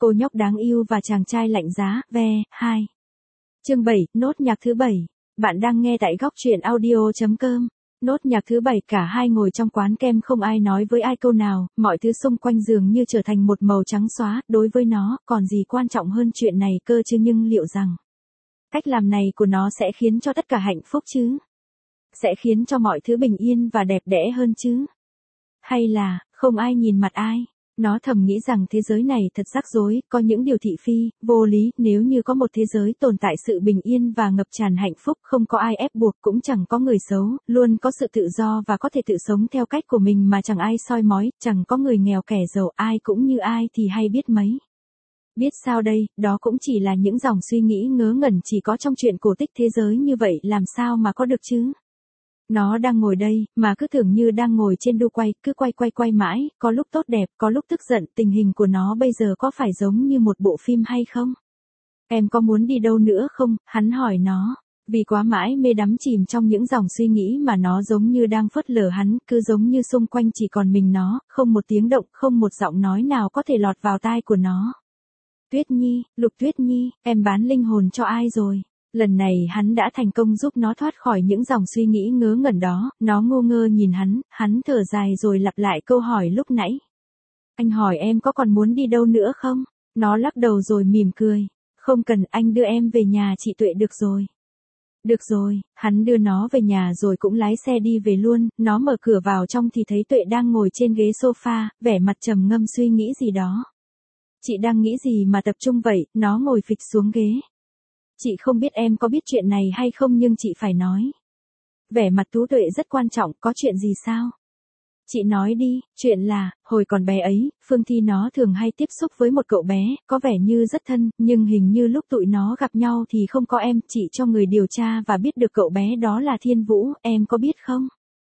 cô nhóc đáng yêu và chàng trai lạnh giá, ve, 2. Chương 7, nốt nhạc thứ 7. Bạn đang nghe tại góc truyện audio.com. Nốt nhạc thứ 7, cả hai ngồi trong quán kem không ai nói với ai câu nào, mọi thứ xung quanh dường như trở thành một màu trắng xóa, đối với nó, còn gì quan trọng hơn chuyện này cơ chứ, nhưng liệu rằng cách làm này của nó sẽ khiến cho tất cả hạnh phúc chứ? Sẽ khiến cho mọi thứ bình yên và đẹp đẽ hơn chứ? Hay là, không ai nhìn mặt ai? Nó thầm nghĩ rằng thế giới này thật rắc rối, có những điều thị phi, vô lý, nếu như có một thế giới tồn tại sự bình yên và ngập tràn hạnh phúc, không có ai ép buộc, cũng chẳng có người xấu, luôn có sự tự do và có thể tự sống theo cách của mình mà chẳng ai soi mói, chẳng có người nghèo kẻ giàu, ai cũng như ai thì hay biết mấy. Biết sao đây, đó cũng chỉ là những dòng suy nghĩ ngớ ngẩn chỉ có trong truyện cổ tích thế giới như vậy, làm sao mà có được chứ? Nó đang ngồi đây, mà cứ tưởng như đang ngồi trên đu quay, cứ quay mãi, có lúc tốt đẹp, có lúc tức giận, tình hình của nó bây giờ có phải giống như một bộ phim hay không? Em có muốn đi đâu nữa không? Hắn hỏi nó. Vì quá mãi mê đắm chìm trong những dòng suy nghĩ mà nó giống như đang phớt lờ hắn, cứ giống như xung quanh chỉ còn mình nó, không một tiếng động, không một giọng nói nào có thể lọt vào tai của nó. Tuyết Nhi, Lục Tuyết Nhi, em bán linh hồn cho ai rồi? Lần này hắn đã thành công giúp nó thoát khỏi những dòng suy nghĩ ngớ ngẩn đó, nó ngô ngơ nhìn hắn thở dài rồi lặp lại câu hỏi lúc nãy. Anh hỏi em có còn muốn đi đâu nữa không? Nó lắc đầu rồi mỉm cười. Không cần, anh đưa em về nhà chị Tuệ được rồi. Được rồi, hắn đưa nó về nhà rồi cũng lái xe đi về luôn, nó mở cửa vào trong thì thấy Tuệ đang ngồi trên ghế sofa, vẻ mặt trầm ngâm suy nghĩ gì đó. Chị đang nghĩ gì mà tập trung vậy? Nó ngồi phịch xuống ghế. Chị không biết em có biết chuyện này hay không nhưng chị phải nói. Vẻ mặt Tú Tuệ rất quan trọng, có chuyện gì sao? Chị nói đi, chuyện là, hồi còn bé ấy, Phương Thi nó thường hay tiếp xúc với một cậu bé, có vẻ như rất thân, nhưng hình như lúc tụi nó gặp nhau thì không có em, chị cho người điều tra và biết được cậu bé đó là Thiên Vũ, em có biết không?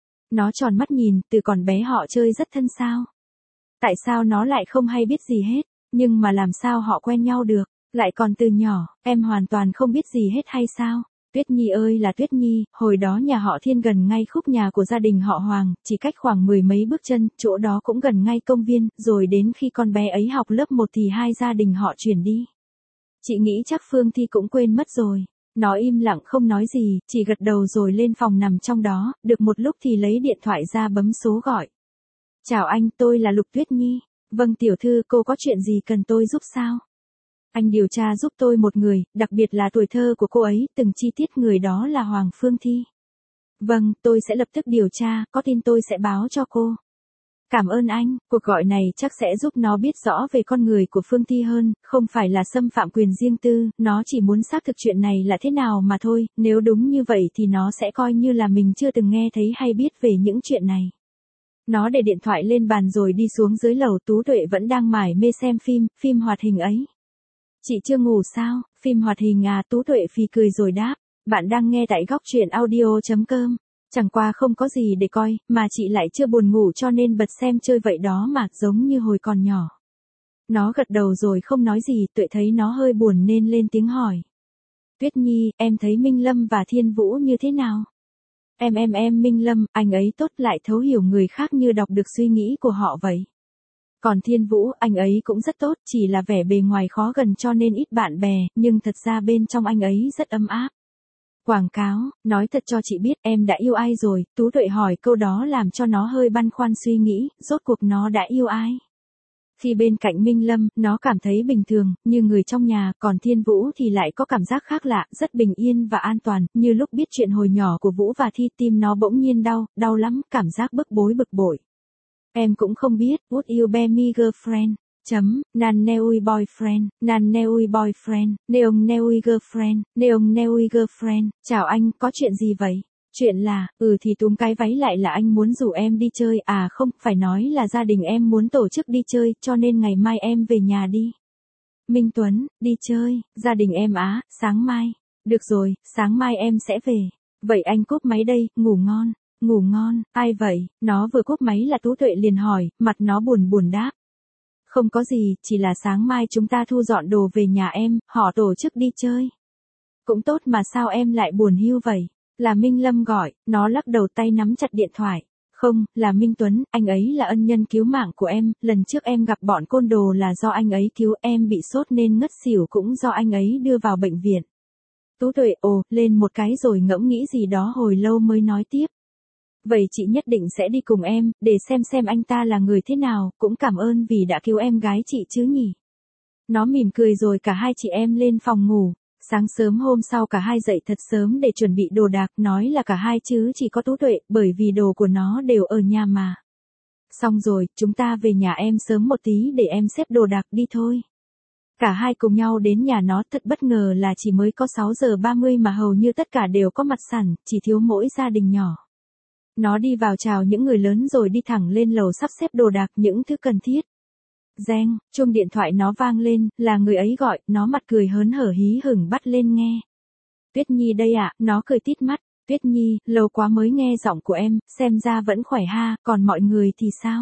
Nó tròn mắt nhìn, từ còn bé họ chơi rất thân sao? Tại sao nó lại không hay biết gì hết, nhưng mà làm sao họ quen nhau được? Lại còn từ nhỏ, em hoàn toàn không biết gì hết hay sao? Tuyết Nhi ơi là Tuyết Nhi, hồi đó nhà họ Thiên gần ngay khúc nhà của gia đình họ Hoàng, chỉ cách khoảng 10 mấy bước chân, chỗ đó cũng gần ngay công viên, rồi đến khi con bé ấy học lớp 1 thì hai gia đình họ chuyển đi. Chị nghĩ chắc Phương Thi cũng quên mất rồi. Nó im lặng không nói gì, chỉ gật đầu rồi lên phòng nằm trong đó, được một lúc thì lấy điện thoại ra bấm số gọi. Chào anh, tôi là Lục Tuyết Nhi. Vâng tiểu thư, cô có chuyện gì cần tôi giúp sao? Anh điều tra giúp tôi một người, đặc biệt là tuổi thơ của cô ấy, từng chi tiết người đó là Hoàng Phương Thi. Vâng, tôi sẽ lập tức điều tra, có tin tôi sẽ báo cho cô. Cảm ơn anh, cuộc gọi này chắc sẽ giúp nó biết rõ về con người của Phương Thi hơn, không phải là xâm phạm quyền riêng tư, nó chỉ muốn xác thực chuyện này là thế nào mà thôi, nếu đúng như vậy thì nó sẽ coi như là mình chưa từng nghe thấy hay biết về những chuyện này. Nó để điện thoại lên bàn rồi đi xuống dưới lầu. Tú Tuệ vẫn đang mải mê xem phim hoạt hình ấy. Chị chưa ngủ sao? Phim hoạt hình à? Tú Tuệ phì cười rồi đáp. Bạn đang nghe tại góc truyện audio.com. Chẳng qua không có gì để coi, mà chị lại chưa buồn ngủ cho nên bật xem chơi vậy đó mà, giống như hồi còn nhỏ. Nó gật đầu rồi không nói gì. Tuệ thấy nó hơi buồn nên lên tiếng hỏi. Tuyết Nhi, em thấy Minh Lâm và Thiên Vũ như thế nào? Em Minh Lâm, anh ấy tốt, lại thấu hiểu người khác như đọc được suy nghĩ của họ vậy. Còn Thiên Vũ, anh ấy cũng rất tốt, chỉ là vẻ bề ngoài khó gần cho nên ít bạn bè, nhưng thật ra bên trong anh ấy rất ấm áp. Quảng cáo, nói thật cho chị biết em đã yêu ai rồi? Tú Tuệ hỏi câu đó làm cho nó hơi băn khoăn suy nghĩ, rốt cuộc nó đã yêu ai? Khi bên cạnh Minh Lâm, nó cảm thấy bình thường, như người trong nhà, còn Thiên Vũ thì lại có cảm giác khác lạ, rất bình yên và an toàn, như lúc biết chuyện hồi nhỏ của Vũ và Thi, tim nó bỗng nhiên đau lắm, cảm giác bức bội. Em cũng không biết, would you be my girlfriend? Nan neui boyfriend, nan neui boyfriend, neong neui girlfriend, neong neui girlfriend. Chào anh, có chuyện gì vậy? Chuyện là, thì túm cái váy lại là anh muốn rủ em đi chơi, à không, phải nói là gia đình em muốn tổ chức đi chơi, cho nên ngày mai em về nhà đi. Minh Tuấn, đi chơi, gia đình em á, sáng mai. Được rồi, sáng mai em sẽ về. Vậy anh cúp máy đây, ngủ ngon, ai vậy? Nó vừa cúp máy là Tú Tuệ liền hỏi, mặt nó buồn đáp. Không có gì, chỉ là sáng mai chúng ta thu dọn đồ về nhà em, họ tổ chức đi chơi. Cũng tốt mà sao em lại buồn hiu vậy? Là Minh Lâm gọi, nó lắc đầu tay nắm chặt điện thoại. Không, là Minh Tuấn, anh ấy là ân nhân cứu mạng của em, lần trước em gặp bọn côn đồ là do anh ấy cứu, em bị sốt nên ngất xỉu cũng do anh ấy đưa vào bệnh viện. Tú Tuệ ồ, lên một cái rồi ngẫm nghĩ gì đó hồi lâu mới nói tiếp. Vậy chị nhất định sẽ đi cùng em, để xem anh ta là người thế nào, cũng cảm ơn vì đã cứu em gái chị chứ nhỉ. Nó mỉm cười rồi cả hai chị em lên phòng ngủ. Sáng sớm hôm sau cả hai dậy thật sớm để chuẩn bị đồ đạc, nói là cả hai chứ chỉ có Tú Tuệ, bởi vì đồ của nó đều ở nhà mà. Xong rồi, chúng ta về nhà em sớm một tí để em xếp đồ đạc đi thôi. Cả hai cùng nhau đến nhà nó, thật bất ngờ là chỉ mới có 6 giờ 30 mà hầu như tất cả đều có mặt sẵn, chỉ thiếu mỗi gia đình nhỏ. Nó đi vào chào những người lớn rồi đi thẳng lên lầu sắp xếp đồ đạc những thứ cần thiết. Reng, chuông điện thoại nó vang lên, là người ấy gọi, nó mặt cười hớn hở hí hửng bắt lên nghe. Tuyết Nhi đây ạ, nó cười tít mắt. Tuyết Nhi, lâu quá mới nghe giọng của em, xem ra vẫn khỏe ha, còn mọi người thì sao?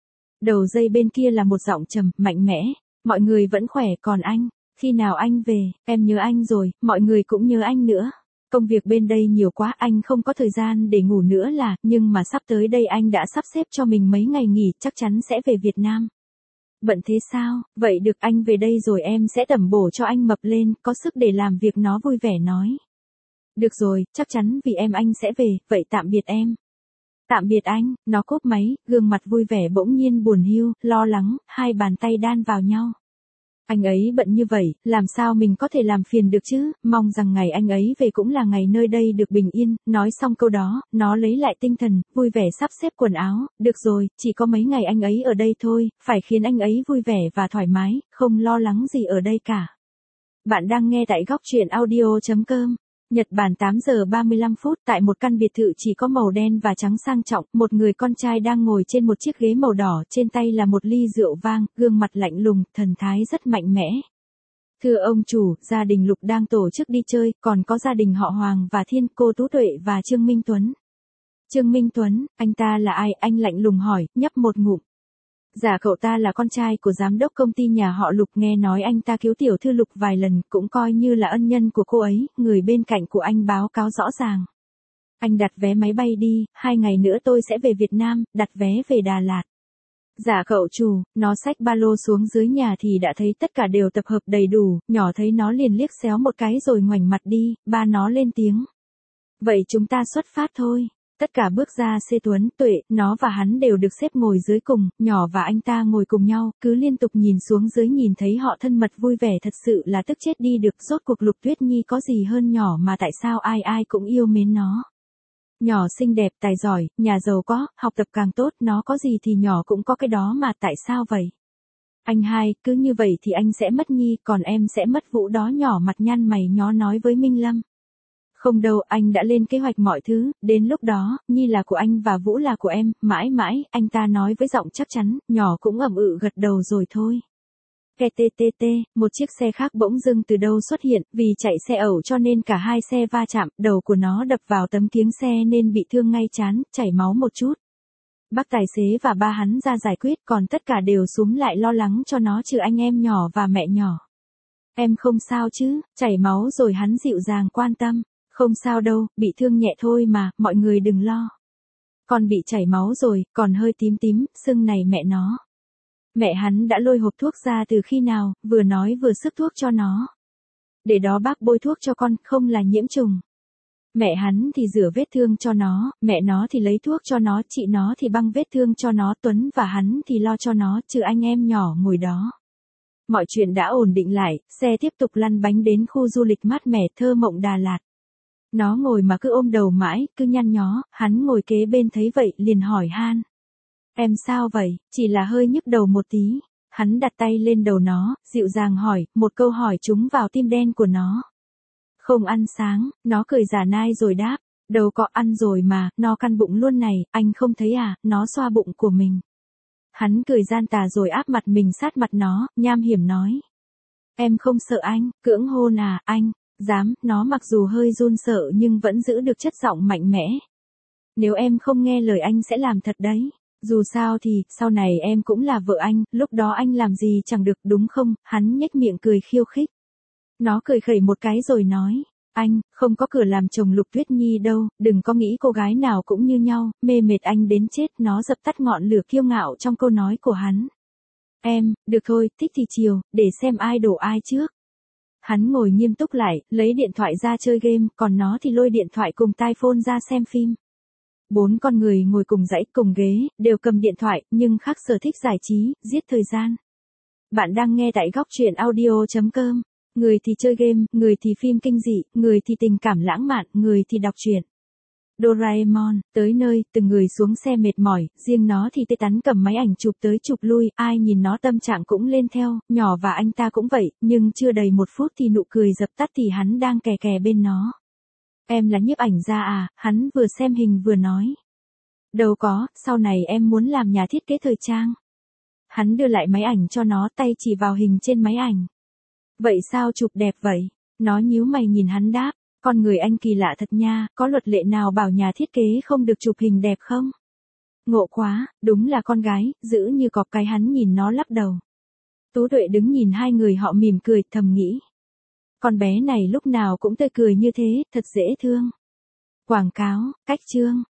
Đầu dây bên kia là một giọng trầm, mạnh mẽ. Mọi người vẫn khỏe, còn anh, khi nào anh về, em nhớ anh rồi, mọi người cũng nhớ anh nữa. Công việc bên đây nhiều quá, anh không có thời gian để ngủ nữa là, nhưng mà sắp tới đây anh đã sắp xếp cho mình mấy ngày nghỉ, chắc chắn sẽ về Việt Nam. Bận thế sao, vậy được anh về đây rồi em sẽ tẩm bổ cho anh mập lên, có sức để làm việc, nó vui vẻ nói. Được rồi, chắc chắn vì em anh sẽ về, vậy tạm biệt em. Tạm biệt anh, nó cúp máy, gương mặt vui vẻ bỗng nhiên buồn hiu, lo lắng, hai bàn tay đan vào nhau. Anh ấy bận như vậy, làm sao mình có thể làm phiền được chứ, mong rằng ngày anh ấy về cũng là ngày nơi đây được bình yên. Nói xong câu đó, nó lấy lại tinh thần, vui vẻ sắp xếp quần áo, được rồi, chỉ có mấy ngày anh ấy ở đây thôi, phải khiến anh ấy vui vẻ và thoải mái, không lo lắng gì ở đây cả. Bạn đang nghe tại góc truyện audio.com. Nhật Bản 8 giờ 35 phút tại một căn biệt thự chỉ có màu đen và trắng sang trọng, một người con trai đang ngồi trên một chiếc ghế màu đỏ, trên tay là một ly rượu vang, gương mặt lạnh lùng, thần thái rất mạnh mẽ. Thưa ông chủ, gia đình Lục đang tổ chức đi chơi, còn có gia đình họ Hoàng và Thiên, cô Tú Tuệ và Trương Minh Tuấn. Trương Minh Tuấn, anh ta là ai? Anh lạnh lùng hỏi, nhấp một ngụm. Dạ cậu ta là con trai của giám đốc công ty nhà họ Lục, nghe nói anh ta cứu tiểu thư Lục vài lần, cũng coi như là ân nhân của cô ấy, người bên cạnh của anh báo cáo rõ ràng. Anh đặt vé máy bay đi, 2 ngày nữa tôi sẽ về Việt Nam, đặt vé về Đà Lạt. Dạ cậu chủ, nó xách ba lô xuống dưới nhà thì đã thấy tất cả đều tập hợp đầy đủ, nhỏ thấy nó liền liếc xéo một cái rồi ngoảnh mặt đi, ba nó lên tiếng. Vậy chúng ta xuất phát thôi. Tất cả bước ra xe. Tuấn, Tuệ, nó và hắn đều được xếp ngồi dưới cùng, nhỏ và anh ta ngồi cùng nhau, cứ liên tục nhìn xuống dưới, nhìn thấy họ thân mật vui vẻ thật sự là tức chết đi được. Rốt cuộc Lục Tuyết Nhi có gì hơn nhỏ mà tại sao ai ai cũng yêu mến nó. Nhỏ xinh đẹp, tài giỏi, nhà giàu có, học tập càng tốt, nó có gì thì nhỏ cũng có cái đó mà, tại sao vậy? Anh hai, cứ như vậy thì anh sẽ mất Nhi, còn em sẽ mất Vũ đó. Nhỏ mặt nhăn mày nhó nói với Minh Lâm. Không đâu, anh đã lên kế hoạch mọi thứ, đến lúc đó, Nhi là của anh và Vũ là của em, mãi mãi, anh ta nói với giọng chắc chắn, nhỏ cũng ậm gật đầu rồi thôi. KTTT, một chiếc xe khác bỗng dưng từ đâu xuất hiện, vì chạy xe ẩu cho nên cả hai xe va chạm, đầu của nó đập vào tấm kiếng xe nên bị thương ngay trán, chảy máu một chút. Bác tài xế và ba hắn ra giải quyết, còn tất cả đều xúm lại lo lắng cho nó trừ anh em nhỏ và mẹ nhỏ. Em không sao chứ, chảy máu rồi hắn dịu dàng quan tâm. Không sao đâu, bị thương nhẹ thôi mà, mọi người đừng lo. Con bị chảy máu rồi, còn hơi tím tím, sưng này mẹ nó. Mẹ hắn đã lôi hộp thuốc ra từ khi nào, vừa nói vừa sức thuốc cho nó. Để đó bác bôi thuốc cho con, không là nhiễm trùng. Mẹ hắn thì rửa vết thương cho nó, mẹ nó thì lấy thuốc cho nó, chị nó thì băng vết thương cho nó, Tuấn và hắn thì lo cho nó, trừ anh em nhỏ ngồi đó. Mọi chuyện đã ổn định lại, xe tiếp tục lăn bánh đến khu du lịch mát mẻ thơ mộng Đà Lạt. Nó ngồi mà cứ ôm đầu mãi, cứ nhăn nhó, hắn ngồi kế bên thấy vậy liền hỏi han. Em sao vậy, chỉ là hơi nhức đầu một tí. Hắn đặt tay lên đầu nó, dịu dàng hỏi, một câu hỏi trúng vào tim đen của nó. Không ăn sáng, nó cười giả nai rồi đáp, đâu có ăn rồi mà, no căn bụng luôn này, anh không thấy à, nó xoa bụng của mình. Hắn cười gian tà rồi áp mặt mình sát mặt nó, nham hiểm nói. Em không sợ anh, cưỡng hôn à, anh. Dám, nó mặc dù hơi run sợ nhưng vẫn giữ được chất giọng mạnh mẽ. Nếu em không nghe lời anh sẽ làm thật đấy. Dù sao thì, sau này em cũng là vợ anh, lúc đó anh làm gì chẳng được đúng không? Hắn nhếch miệng cười khiêu khích. Nó cười khẩy một cái rồi nói. Anh, không có cửa làm chồng Lục Tuyết Nhi đâu, đừng có nghĩ cô gái nào cũng như nhau, mê mệt anh đến chết. Nó dập tắt ngọn lửa kiêu ngạo trong câu nói của hắn. Em, được thôi, thích thì chiều, để xem ai đổ ai trước. Hắn ngồi nghiêm túc lại, lấy điện thoại ra chơi game, còn nó thì lôi điện thoại cùng tai phone ra xem phim. 4 con người ngồi cùng dãy cùng ghế, đều cầm điện thoại, nhưng khác sở thích giải trí, giết thời gian. Bạn đang nghe tại góc truyện audio.com. Người thì chơi game, người thì phim kinh dị, người thì tình cảm lãng mạn, người thì đọc truyện. Doraemon, tới nơi, từng người xuống xe mệt mỏi, riêng nó thì tê tắn cầm máy ảnh chụp tới chụp lui, ai nhìn nó tâm trạng cũng lên theo, nhỏ và anh ta cũng vậy, nhưng chưa đầy 1 phút thì nụ cười dập tắt thì hắn đang kè kè bên nó. Em là nhiếp ảnh gia à, hắn vừa xem hình vừa nói. Đâu có, sau này em muốn làm nhà thiết kế thời trang. Hắn đưa lại máy ảnh cho nó, tay chỉ vào hình trên máy ảnh. Vậy sao chụp đẹp vậy? Nó nhíu mày nhìn hắn đáp, con người anh kỳ lạ thật nha, có luật lệ nào bảo nhà thiết kế không được chụp hình đẹp không? Ngộ quá, đúng là con gái, giữ như cọp cái. Hắn nhìn nó lắc đầu. Tú Tuệ đứng nhìn hai người họ mỉm cười, thầm nghĩ. Con bé này lúc nào cũng tươi cười như thế, thật dễ thương. Quảng cáo, cách chương.